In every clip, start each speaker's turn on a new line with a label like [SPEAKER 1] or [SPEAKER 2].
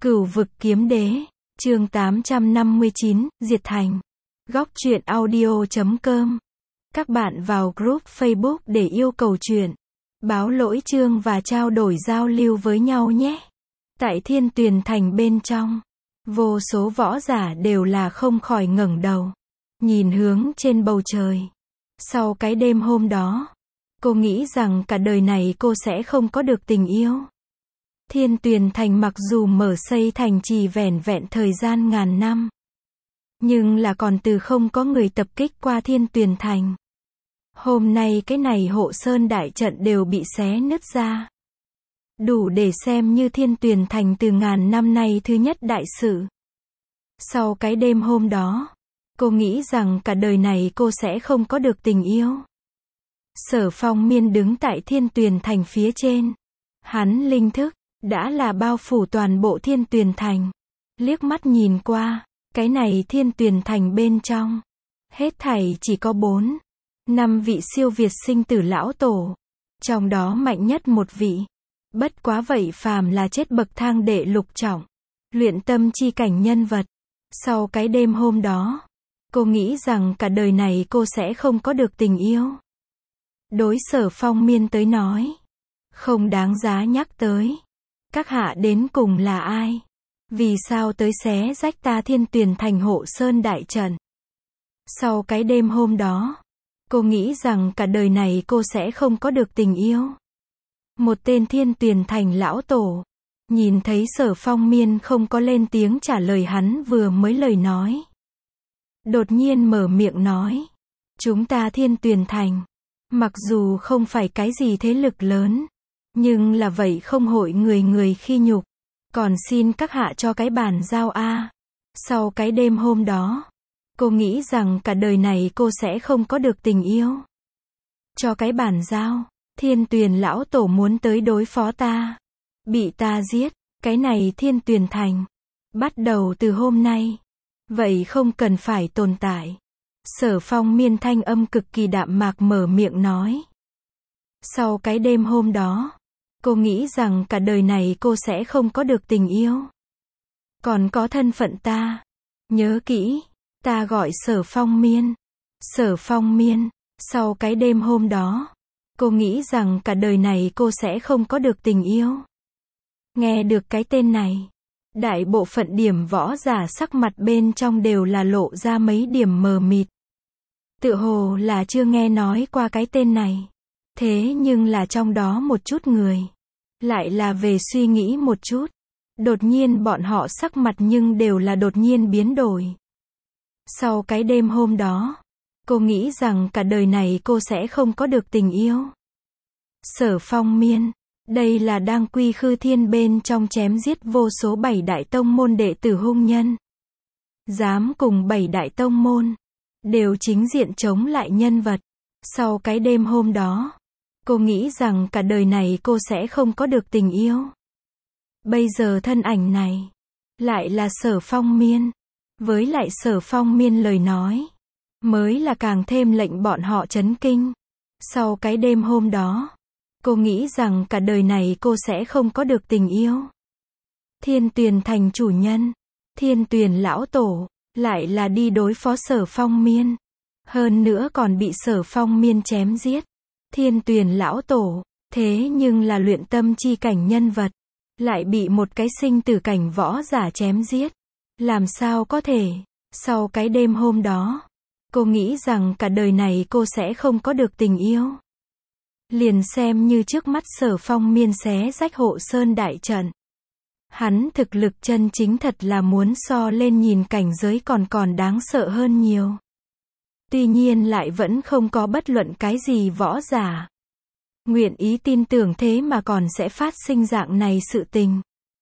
[SPEAKER 1] Cửu vực kiếm đế, chương 859, Diệt Thành. Góc truyện audio.com. Các bạn vào group Facebook để yêu cầu truyện, báo lỗi chương và trao đổi giao lưu với nhau nhé. Tại Thiên Tuyền Thành bên trong, vô số võ giả đều là không khỏi ngẩng đầu, nhìn hướng trên bầu trời. Sau cái đêm hôm đó, cô nghĩ rằng cả đời này cô sẽ không có được tình yêu. Thiên Tuyền Thành mặc dù mở xây thành chỉ vẻn vẹn thời gian ngàn năm, nhưng là còn từ không có người tập kích qua Thiên Tuyền Thành. Hôm nay cái này hộ sơn đại trận đều bị xé nứt ra. Đủ để xem như Thiên Tuyền Thành từ ngàn năm nay thứ nhất đại sự. Sau cái đêm hôm đó, cô nghĩ rằng cả đời này cô sẽ không có được tình yêu. Sở Phong Miên đứng tại Thiên Tuyền Thành phía trên. Hắn linh thức đã là bao phủ toàn bộ Thiên Tuyền Thành. Liếc mắt nhìn qua, cái này Thiên Tuyền Thành bên trong, hết thảy chỉ có 5 vị siêu việt sinh tử lão tổ. Trong đó mạnh nhất một vị. Bất quá vậy phàm là chết bậc thang đệ lục trọng, luyện tâm chi cảnh nhân vật. Sau cái đêm hôm đó, cô nghĩ rằng cả đời này cô sẽ không có được tình yêu. Đối Sở Phong Miên tới nói, không đáng giá nhắc tới. Các hạ đến cùng là ai? Vì sao tới xé rách ta Thiên Tuyền Thành hộ sơn đại trận? Sau cái đêm hôm đó, cô nghĩ rằng cả đời này cô sẽ không có được tình yêu. Một tên Thiên Tuyền Thành lão tổ, nhìn thấy Sở Phong Miên không có lên tiếng trả lời hắn vừa mới lời nói. Đột nhiên mở miệng nói, chúng ta Thiên Tuyền Thành, mặc dù không phải cái gì thế lực lớn, nhưng là vậy không hội người người khi nhục. Còn xin các hạ cho cái bàn giao a. Sau cái đêm hôm đó, cô nghĩ rằng cả đời này cô sẽ không có được tình yêu. Cho cái bàn giao, Thiên Tuyền lão tổ muốn tới đối phó ta, bị ta giết, cái này Thiên Tuyền Thành, bắt đầu từ hôm nay, vậy không cần phải tồn tại. Sở Phong Miên thanh âm cực kỳ đạm mạc mở miệng nói. Sau cái đêm hôm đó, cô nghĩ rằng cả đời này cô sẽ không có được tình yêu. Còn có thân phận ta. Nhớ kỹ, ta gọi Sở Phong Miên. Sở Phong Miên. Sau cái đêm hôm đó, cô nghĩ rằng cả đời này cô sẽ không có được tình yêu. Nghe được cái tên này, đại bộ phận điểm võ giả sắc mặt bên trong đều là lộ ra mấy điểm mờ mịt. Tựa hồ là chưa nghe nói qua cái tên này. Thế nhưng là trong đó một chút người, lại là về suy nghĩ một chút. Đột nhiên bọn họ sắc mặt nhưng đều là đột nhiên biến đổi. Sau cái đêm hôm đó, cô nghĩ rằng cả đời này cô sẽ không có được tình yêu. Sở Phong Miên, đây là đang quy khư thiên bên trong chém giết vô số 7 đại tông môn đệ tử hung nhân. Dám cùng 7 đại tông môn, đều chính diện chống lại nhân vật. Sau cái đêm hôm đó, cô nghĩ rằng cả đời này cô sẽ không có được tình yêu. Bây giờ thân ảnh này, lại là Sở Phong Miên. Với lại Sở Phong Miên lời nói, mới là càng thêm lệnh bọn họ chấn kinh. Sau cái đêm hôm đó, cô nghĩ rằng cả đời này cô sẽ không có được tình yêu. Thiên Tuyền Thành chủ nhân, Thiên Tuyền lão tổ, lại là đi đối phó Sở Phong Miên. Hơn nữa còn bị Sở Phong Miên chém giết. Thiên Tuyền lão tổ, thế nhưng là luyện tâm chi cảnh nhân vật, lại bị một cái sinh tử cảnh võ giả chém giết. Làm sao có thể? Sau cái đêm hôm đó, cô nghĩ rằng cả đời này cô sẽ không có được tình yêu. Liền xem như trước mắt Sở Phong Miên xé rách hộ sơn đại trận, hắn thực lực chân chính thật là muốn so lên nhìn cảnh giới còn đáng sợ hơn nhiều. Tuy nhiên lại vẫn không có bất luận cái gì võ giả nguyện ý tin tưởng thế mà còn sẽ phát sinh dạng này sự tình.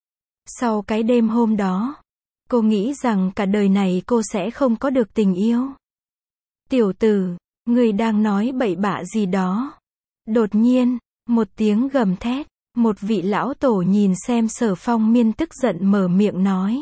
[SPEAKER 1] Sau cái đêm hôm đó, cô nghĩ rằng cả đời này cô sẽ không có được tình yêu. Tiểu tử, người đang nói bậy bạ gì đó. Đột nhiên, một tiếng gầm thét, một vị lão tổ nhìn xem Sở Phong Miên tức giận mở miệng nói.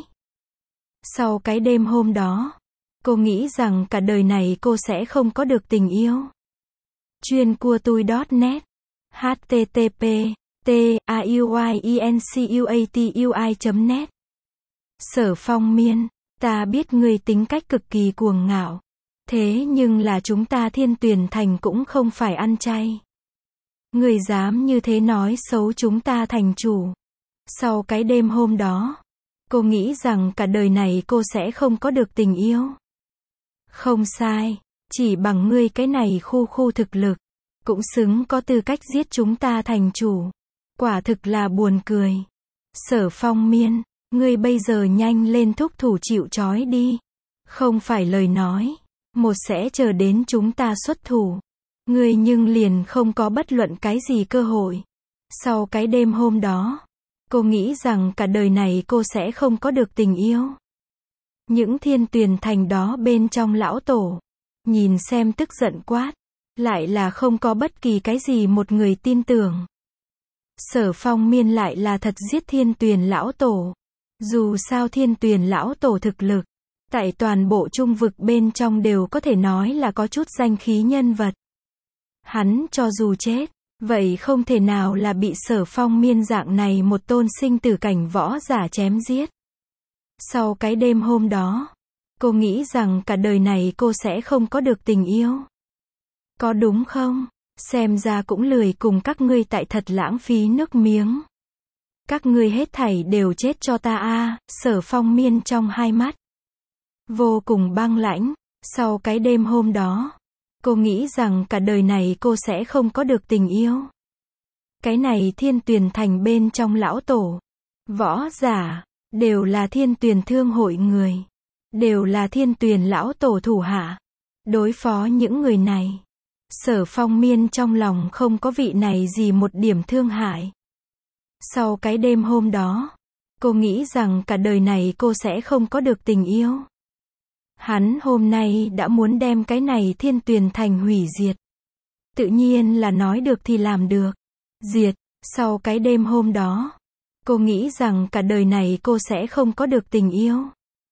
[SPEAKER 1] Sau cái đêm hôm đó, cô nghĩ rằng cả đời này cô sẽ không có được tình yêu. Chuyên cua tui.net http t a u i n c u a t u i.net Sở Phong Miên, ta biết ngươi tính cách cực kỳ cuồng ngạo. Thế nhưng là chúng ta Thiên Tuyền Thành cũng không phải ăn chay. Ngươi dám như thế nói xấu chúng ta thành chủ. Sau cái đêm hôm đó, cô nghĩ rằng cả đời này cô sẽ không có được tình yêu. Không sai, chỉ bằng ngươi cái này khu thực lực, cũng xứng có tư cách giết chúng ta thành chủ. Quả thực là buồn cười. Sở Phong Miên, ngươi bây giờ nhanh lên thúc thủ chịu trói đi. Không phải lời nói, một sẽ chờ đến chúng ta xuất thủ. Ngươi nhưng liền không có bất luận cái gì cơ hội. Sau cái đêm hôm đó, cô nghĩ rằng cả đời này cô sẽ không có được tình yêu. Những Thiên Tuyền Thành đó bên trong lão tổ, nhìn xem tức giận quát, lại là không có bất kỳ cái gì một người tin tưởng. Sở Phong Miên lại là thật giết Thiên Tuyền lão tổ. Dù sao Thiên Tuyền lão tổ thực lực, tại toàn bộ trung vực bên trong đều có thể nói là có chút danh khí nhân vật. Hắn cho dù chết, vậy không thể nào là bị Sở Phong Miên dạng này một tôn sinh tử cảnh võ giả chém giết. Sau cái đêm hôm đó, cô nghĩ rằng cả đời này cô sẽ không có được tình yêu. Có đúng không? Xem ra cũng lười cùng các ngươi tại thật lãng phí nước miếng. Các ngươi hết thảy đều chết cho ta a. Sở Phong Miên trong hai mắt vô cùng băng lãnh. Sau cái đêm hôm đó, cô nghĩ rằng cả đời này cô sẽ không có được tình yêu. Cái này Thiên Tuyền Thành bên trong lão tổ, võ giả, đều là Thiên Tuyền Thương hội người. Đều là Thiên Tuyền lão tổ thủ hạ. Đối phó những người này, Sở Phong Miên trong lòng không có vị này gì một điểm thương hại. Sau cái đêm hôm đó, cô nghĩ rằng cả đời này cô sẽ không có được tình yêu. Hắn hôm nay đã muốn đem cái này Thiên Tuyền Thành hủy diệt. Tự nhiên là nói được thì làm được. Diệt. Sau cái đêm hôm đó, cô nghĩ rằng cả đời này cô sẽ không có được tình yêu.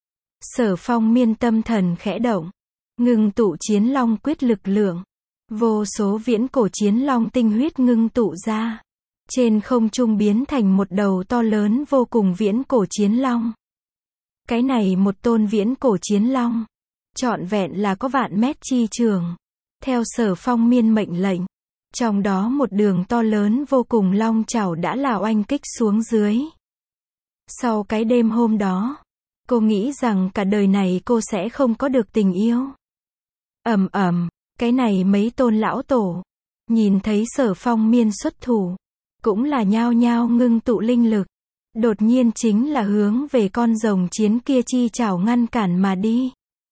[SPEAKER 1] Sở Phong Miên tâm thần khẽ động, ngưng tụ chiến long quyết lực lượng. Vô số viễn cổ chiến long tinh huyết ngưng tụ ra. Trên không trung biến thành một đầu to lớn vô cùng viễn cổ chiến long. Cái này một tôn viễn cổ chiến long, trọn vẹn là có vạn mét chi trường. Theo Sở Phong Miên mệnh lệnh, trong đó một đường to lớn vô cùng long chảo đã là oanh kích xuống dưới. Sau cái đêm hôm đó, cô nghĩ rằng cả đời này cô sẽ không có được tình yêu. Ầm ầm, cái này mấy tôn lão tổ, nhìn thấy Sở Phong Miên xuất thủ, cũng là nhao nhao ngưng tụ linh lực. Đột nhiên chính là hướng về con rồng chiến kia chi chảo ngăn cản mà đi.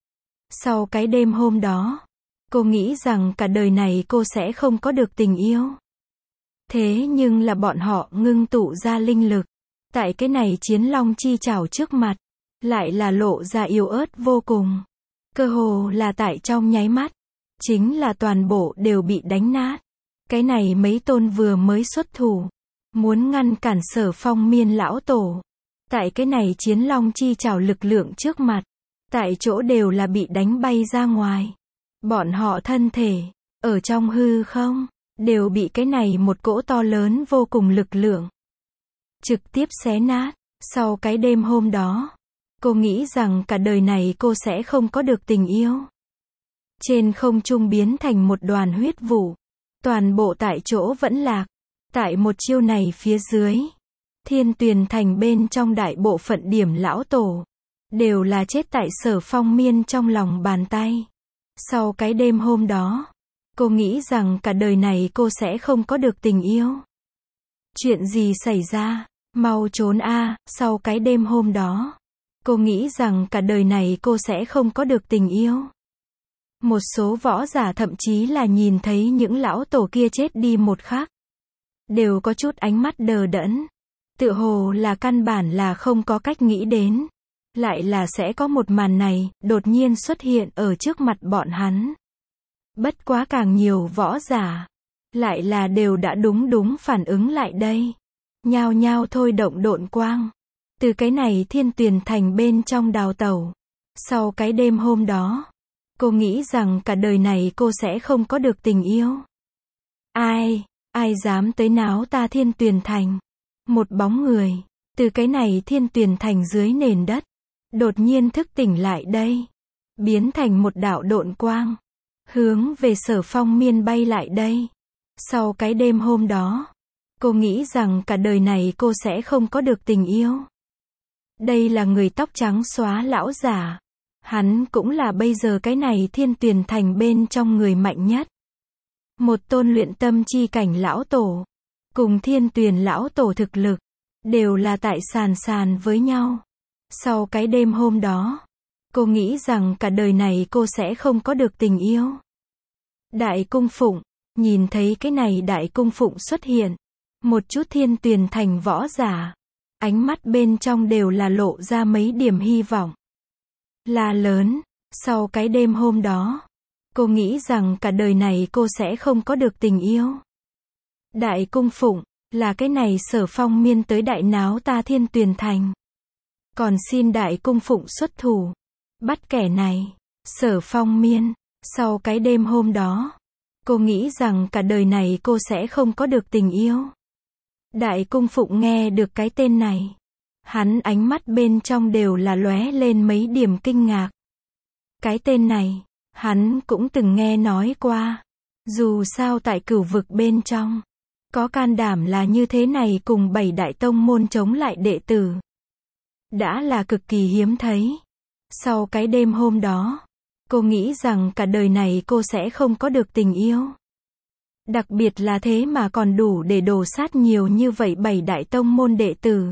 [SPEAKER 1] Sau cái đêm hôm đó, cô nghĩ rằng cả đời này cô sẽ không có được tình yêu. Thế nhưng là bọn họ ngưng tụ ra linh lực. Tại cái này chiến long chi chảo trước mặt, lại là lộ ra yếu ớt vô cùng. Cơ hồ là tại trong nháy mắt, chính là toàn bộ đều bị đánh nát. Cái này mấy tôn vừa mới xuất thủ, muốn ngăn cản Sở Phong Miên lão tổ. Tại cái này chiến long chi chảo lực lượng trước mặt, tại chỗ đều là bị đánh bay ra ngoài. Bọn họ thân thể, ở trong hư không, đều bị cái này một cỗ to lớn vô cùng lực lượng trực tiếp xé nát. Sau cái đêm hôm đó, cô nghĩ rằng cả đời này cô sẽ không có được tình yêu. Trên không trung biến thành một đoàn huyết vụ. Toàn bộ tại chỗ vẫn lạc. Tại một chiêu này phía dưới, Thiên Tuyền Thành bên trong đại bộ phận điểm lão tổ, đều là chết tại Sở Phong Miên trong lòng bàn tay. Sau cái đêm hôm đó, cô nghĩ rằng cả đời này cô sẽ không có được tình yêu. Chuyện gì xảy ra? Mau trốn a. Sau cái đêm hôm đó, cô nghĩ rằng cả đời này cô sẽ không có được tình yêu. Một số võ giả thậm chí là nhìn thấy những lão tổ kia chết đi một khắc, đều có chút ánh mắt đờ đẫn. Tựa hồ là căn bản là không có cách nghĩ đến. Lại là sẽ có một màn này, đột nhiên xuất hiện ở trước mặt bọn hắn. Bất quá càng nhiều võ giả, lại là đều đã đúng phản ứng lại đây. Nhao nhao thôi động độn quang. Từ cái này Thiên Tuyền Thành bên trong đào tẩu. Sau cái đêm hôm đó, cô nghĩ rằng cả đời này cô sẽ không có được tình yêu. Ai dám tới náo ta Thiên Tuyền Thành? Một bóng người, từ cái này Thiên Tuyền Thành dưới nền đất, đột nhiên thức tỉnh lại đây, biến thành một đạo độn quang, hướng về Sở Phong Miên bay lại đây. Sau cái đêm hôm đó, cô nghĩ rằng cả đời này cô sẽ không có được tình yêu. Đây là người tóc trắng xóa lão giả. Hắn cũng là bây giờ cái này Thiên Tuyền Thành bên trong người mạnh nhất. Một tôn luyện tâm chi cảnh lão tổ, cùng Thiên Tuyền lão tổ thực lực, đều là tại sàn với nhau. Sau cái đêm hôm đó, cô nghĩ rằng cả đời này cô sẽ không có được tình yêu. Đại cung phụng, nhìn thấy cái này đại cung phụng xuất hiện, một chút Thiên Tuyền Thành võ giả, ánh mắt bên trong đều là lộ ra mấy điểm hy vọng. La lớn, sau cái đêm hôm đó, cô nghĩ rằng cả đời này cô sẽ không có được tình yêu. Đại cung phụng, là cái này Sở Phong Miên tới đại náo ta Thiên Tuyền Thành. Còn xin đại cung phụng xuất thủ, bắt kẻ này. Sở Phong Miên, sau cái đêm hôm đó, cô nghĩ rằng cả đời này cô sẽ không có được tình yêu. Đại cung phụng nghe được cái tên này, hắn ánh mắt bên trong đều là lóe lên mấy điểm kinh ngạc. Cái tên này, hắn cũng từng nghe nói qua. Dù sao tại cửu vực bên trong, có can đảm là như thế này cùng 7 đại tông môn chống lại đệ tử, đã là cực kỳ hiếm thấy. Sau cái đêm hôm đó, cô nghĩ rằng cả đời này cô sẽ không có được tình yêu. Đặc biệt là thế mà còn đủ để đổ sát nhiều như vậy 7 đại tông môn đệ tử.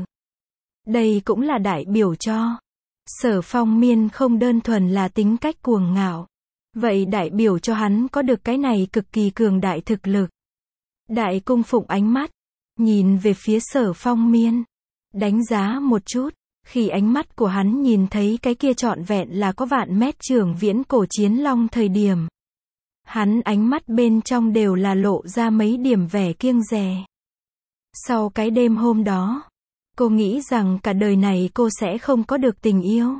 [SPEAKER 1] Đây cũng là đại biểu cho Sở Phong Miên không đơn thuần là tính cách cuồng ngạo. Vậy đại biểu cho hắn có được cái này cực kỳ cường đại thực lực. Đại cung phụng ánh mắt, nhìn về phía Sở Phong Miên, đánh giá một chút, khi ánh mắt của hắn nhìn thấy cái kia trọn vẹn là có vạn mét trường viễn cổ chiến long thời điểm. Hắn ánh mắt bên trong đều là lộ ra mấy điểm vẻ kiêng dè. Sau cái đêm hôm đó, cô nghĩ rằng cả đời này cô sẽ không có được tình yêu.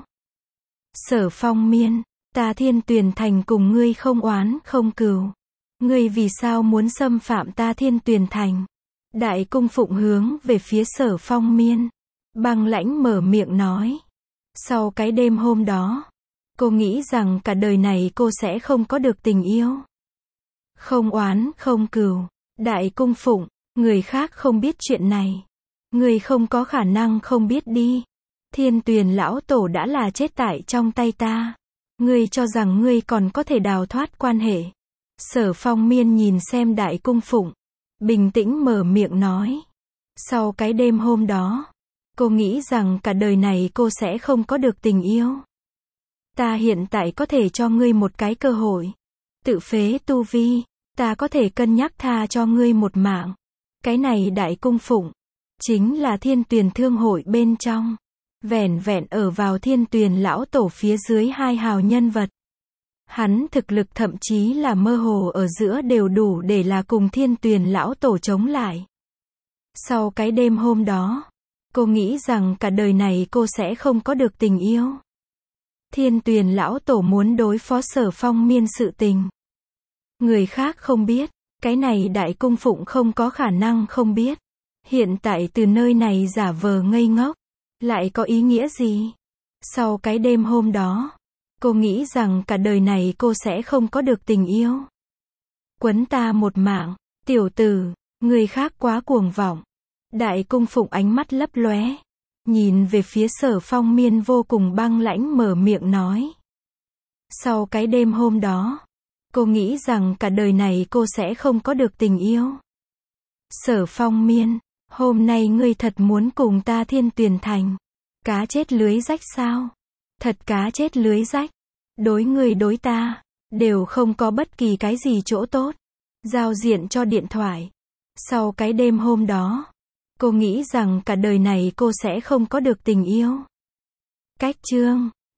[SPEAKER 1] Sở Phong Miên, ta Thiên Tuyền Thành cùng ngươi không oán không cừu. Ngươi vì sao muốn xâm phạm ta Thiên Tuyền Thành? Đại cung phụng hướng về phía Sở Phong Miên, băng lãnh mở miệng nói. Sau cái đêm hôm đó, cô nghĩ rằng cả đời này cô sẽ không có được tình yêu. Không oán không cừu. Đại cung phụng, người khác không biết chuyện này, ngươi không có khả năng không biết đi. Thiên Tuyền lão tổ đã là chết tại trong tay ta. Ngươi cho rằng ngươi còn có thể đào thoát quan hệ. Sở Phong Miên nhìn xem đại cung phụng, bình tĩnh mở miệng nói. Sau cái đêm hôm đó, cô nghĩ rằng cả đời này cô sẽ không có được tình yêu. Ta hiện tại có thể cho ngươi một cái cơ hội. Tự phế tu vi, ta có thể cân nhắc tha cho ngươi một mạng. Cái này đại cung phụng, chính là Thiên Tuyền Thương hội bên trong. Vẻn vẹn ở vào Thiên Tuyền lão tổ phía dưới 2 hào nhân vật. Hắn thực lực thậm chí là mơ hồ ở giữa đều đủ để là cùng Thiên Tuyền lão tổ chống lại. Sau cái đêm hôm đó, cô nghĩ rằng cả đời này cô sẽ không có được tình yêu. Thiên Tuyền lão tổ muốn đối phó Sở Phong Miên sự tình, người khác không biết, cái này đại cung phụng không có khả năng không biết. Hiện tại từ nơi này giả vờ ngây ngốc, lại có ý nghĩa gì? Sau cái đêm hôm đó, cô nghĩ rằng cả đời này cô sẽ không có được tình yêu. Quấn ta một mạng, tiểu tử, người khác quá cuồng vọng. Đại cung phụng ánh mắt lấp lóe, nhìn về phía Sở Phong Miên vô cùng băng lãnh mở miệng nói. Sau cái đêm hôm đó, cô nghĩ rằng cả đời này cô sẽ không có được tình yêu. Sở Phong Miên, hôm nay ngươi thật muốn cùng ta Thiên Tuyền Thành cá chết lưới rách sao? Thật cá chết lưới rách. Đối ngươi đối ta, đều không có bất kỳ cái gì chỗ tốt. Giao diện cho điện thoại. Sau cái đêm hôm đó, cô nghĩ rằng cả đời này cô sẽ không có được tình yêu. Cách chương